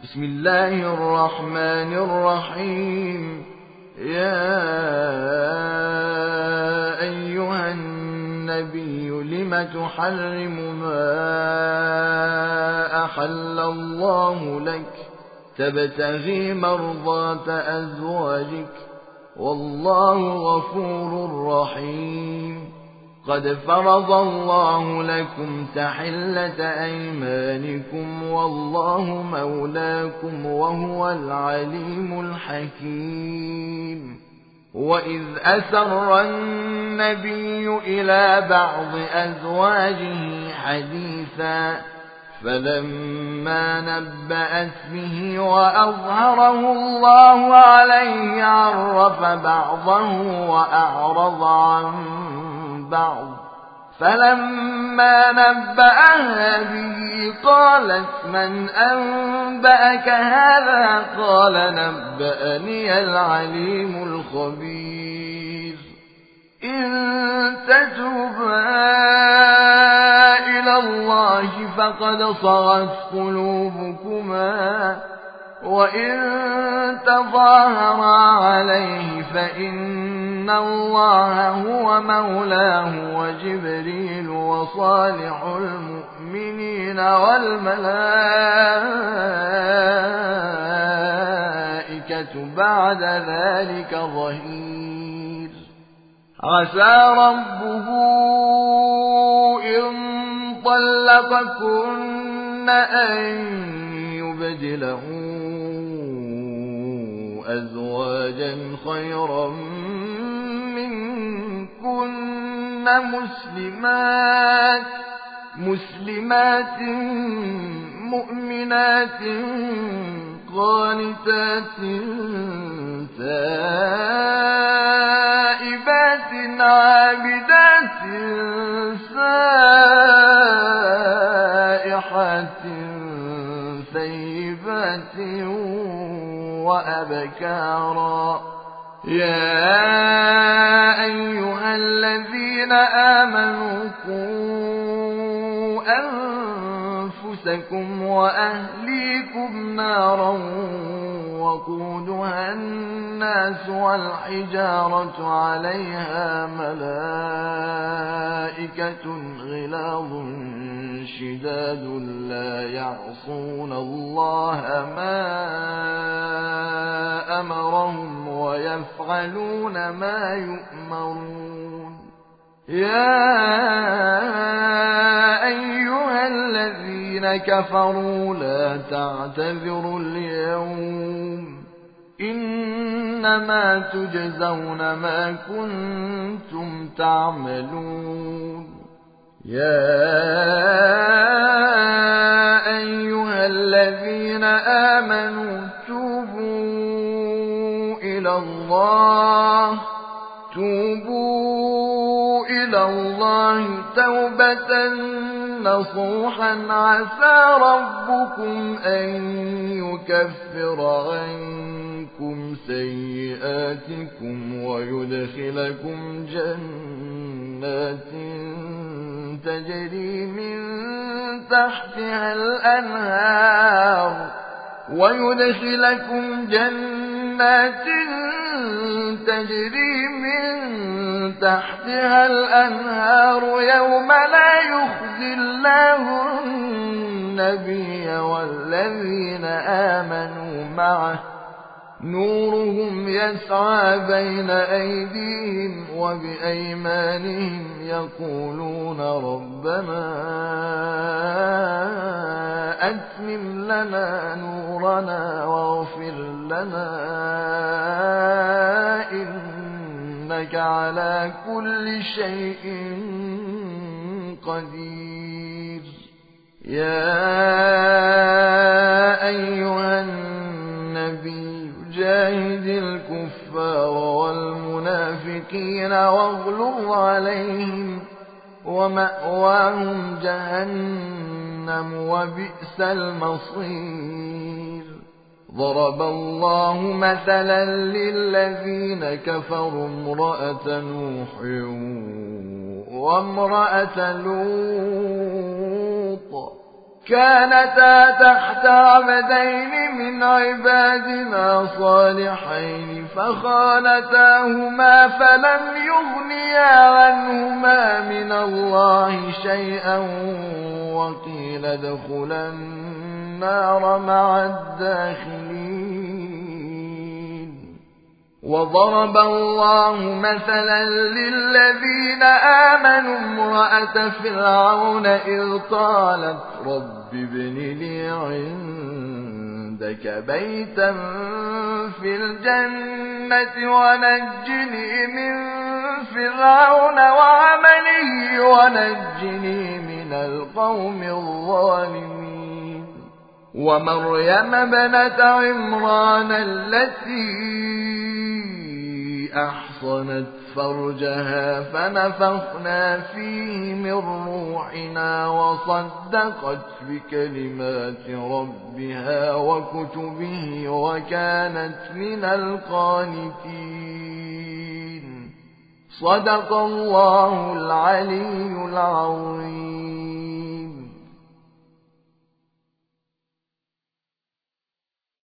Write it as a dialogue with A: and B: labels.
A: بسم الله الرحمن الرحيم. يا أيها النبي لم تحرم ما أحل الله لك تبتغي مرضات أزواجك والله غفور رحيم. قد فرض الله لكم تحلة أيمانكم والله مولاكم وهو العليم الحكيم. وإذ أسر النبي إلى بعض أزواجه حديثا فلما نبأت به وأظهره الله عليه عرف بعضه وأعرض عن بعض. فلما نبأها به قالت من أنبأك هذا؟ قال نبأني العليم الخبير. إن تتوبا إلى الله فقد صغت قلوبكما وإن تظاهرا عليه فإن الله هو مولاه وجبريل وصالح المؤمنين والملائكة بعد ذلك ظهير. عسى ربه إن طلقكن أن يبدله أزواجا خيرا منكن مسلمات مؤمنات قانتات تائبات عابدات سائحات ثيبات وأبكارا. يا أيها الذين آمنوا قوا أنفسكم وأهليكم نارا وقودها الناس والحجارة عليها ملائكة غلاظ شداد لا يعصون الله ما أمرهم ويفعلون ما يؤمرون. يا أيها الذين كفروا لا تعتذروا اليوم إنما تجزون ما كنتم تعملون. يا أيها الذين آمنوا توبوا إلى الله توبة نصوحا عسى ربكم أن يكفر عنكم سيئاتكم ويدخلكم جنات تجري من تحتها الأنهار يوم لا يخزي الله النبي والذين آمنوا معه نورهم يسعى بين أيديهم وبأيمانهم يقولون ربنا أتمم لنا نورنا واغفر لنا إنك على كل شيء قدير. يا أيها النبي جاهد الكفار والمنافقين واغلظ عليهم ومأواهم جهنم وبئس المصير. ضرب الله مثلا للذين كفروا امرأة نوح وامرأة لوط كانتا تحت عبدين من عبادنا صالحين فخانتاهما فلم يغنيا عنهما من الله شيئا وقيل ادخلا النار مع الداخلين. وضرب الله مثلا للذين آمنوا امرأة فرعون إذ قالت رب ابن لي عندك بيتا في الجنة ونجني من فرعون وعمله ونجني من القوم الظالمين. ومريم ابنة عمران التي أحصنت فرجها فنفخنا فيه من روحنا وصدقت بكلمات ربها وكتبه وكانت من القانتين. صدق الله العلي العظيم.